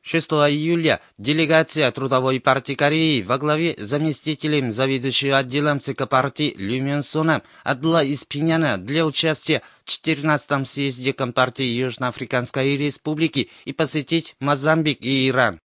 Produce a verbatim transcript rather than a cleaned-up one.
шестого июля делегация Трудовой партии Кореи во главе с заместителем заведующего отделом ЦК партии Лю Мён Соном отбыла из Пхеньяна для участия в четырнадцатом съезде Компартии Южноафриканской Республики и посетить Мозамбик и Иран.